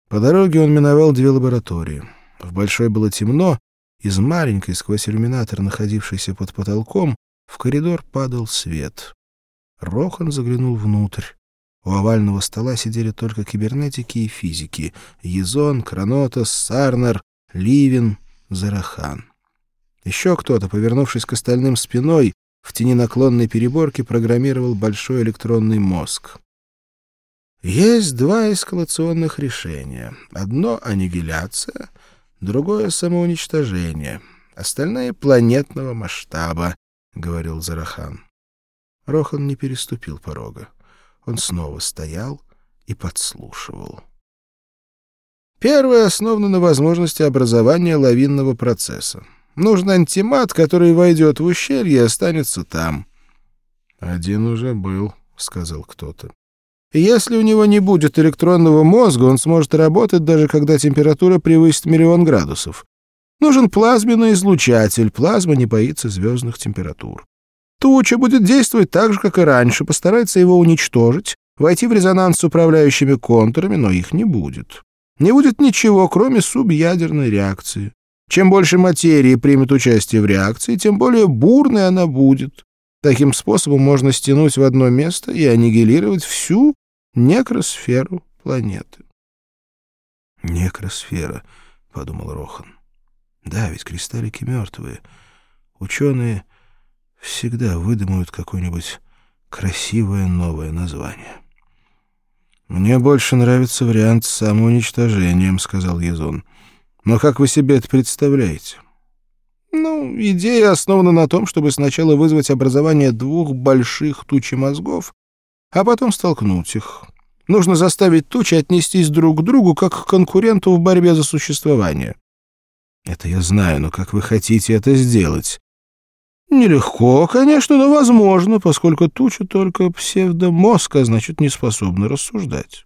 По дороге он миновал 2 лаборатории. В большой было темно, из маленькой, сквозь иллюминатор, находившейся под потолком, в коридор падал свет. Рохан заглянул внутрь. У овального стола сидели только кибернетики и физики — Езон, Кранотос, Сарнер, Ливин, Зарахан. Еще кто-то, повернувшись к остальным спиной, в тени наклонной переборки программировал большой электронный мозг. Есть 2 эскалационных решения. Одно — аннигиляция, другое — самоуничтожение. Остальные — планетного масштаба, — говорил Зарахан. Рохан не переступил порога. Он снова стоял и подслушивал. Первое основано на возможности образования лавинного процесса. Нужен антимат, который войдет в ущелье и останется там. — Один уже был, — сказал кто-то. И если у него не будет электронного мозга, он сможет работать, даже когда температура превысит 1 000 000 градусов. Нужен плазменный излучатель. Плазма не боится звездных температур. Туча будет действовать так же, как и раньше, постарается его уничтожить, войти в резонанс с управляющими контурами, но их не будет. Не будет ничего, кроме субъядерной реакции. Чем больше материи примет участие в реакции, тем более бурной она будет. Таким способом можно стянуть в одно место и аннигилировать всю некросферу планеты. «Некросфера», — подумал Рохан. «Да, ведь кристаллики мертвые. Ученые всегда выдумают какое-нибудь красивое новое название». «Мне больше нравится вариант с самоуничтожением», — сказал Езон. «Но как вы себе это представляете?» «Ну, идея основана на том, чтобы сначала вызвать образование 2 больших тучи мозгов, а потом столкнуть их. Нужно заставить тучи отнестись друг к другу, как к конкуренту в борьбе за существование». «Это я знаю, но как вы хотите это сделать?» «Нелегко, конечно, но возможно, поскольку туча только псевдомозг, а значит, не способна рассуждать».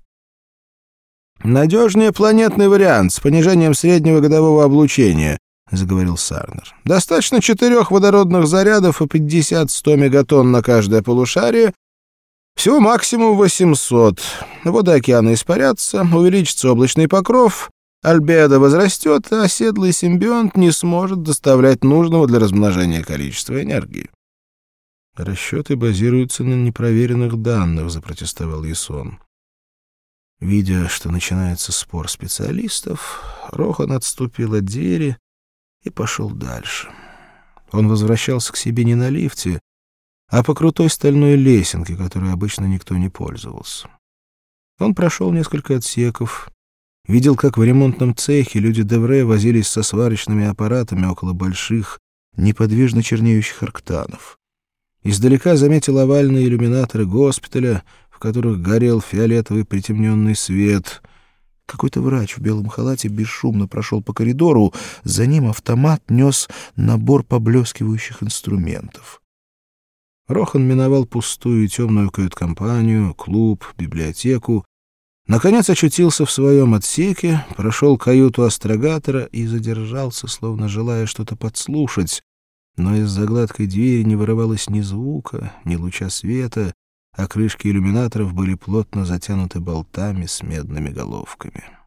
«Надежнее планетный вариант с понижением среднего годового облучения», — заговорил Сарнер. «Достаточно 4 водородных зарядов и 50-100 мегатонн на каждое полушарие. Всего максимум 800. Воды океана испарятся, увеличится облачный покров, альбедо возрастет, а оседлый симбионт не сможет доставлять нужного для размножения количества энергии». «Расчеты базируются на непроверенных данных», — запротестовал Езон. Видя, что начинается спор специалистов, Рохан отступил от двери и пошел дальше. Он возвращался к себе не на лифте, а по крутой стальной лесенке, которой обычно никто не пользовался. Он прошел несколько отсеков, видел, как в ремонтном цехе люди Девре возились со сварочными аппаратами около больших, неподвижно чернеющих арктанов. Издалека заметил овальные иллюминаторы госпиталя, в которых горел фиолетовый притемненный свет. Какой-то врач в белом халате бесшумно прошел по коридору, за ним автомат нес набор поблескивающих инструментов. Рохан миновал пустую и темную кают-компанию, клуб, библиотеку, наконец очутился в своем отсеке, прошел каюту астрогатора и задержался, словно желая что-то подслушать, но из-за гладкой двери не вырывалось ни звука, ни луча света, а крышки иллюминаторов были плотно затянуты болтами с медными головками.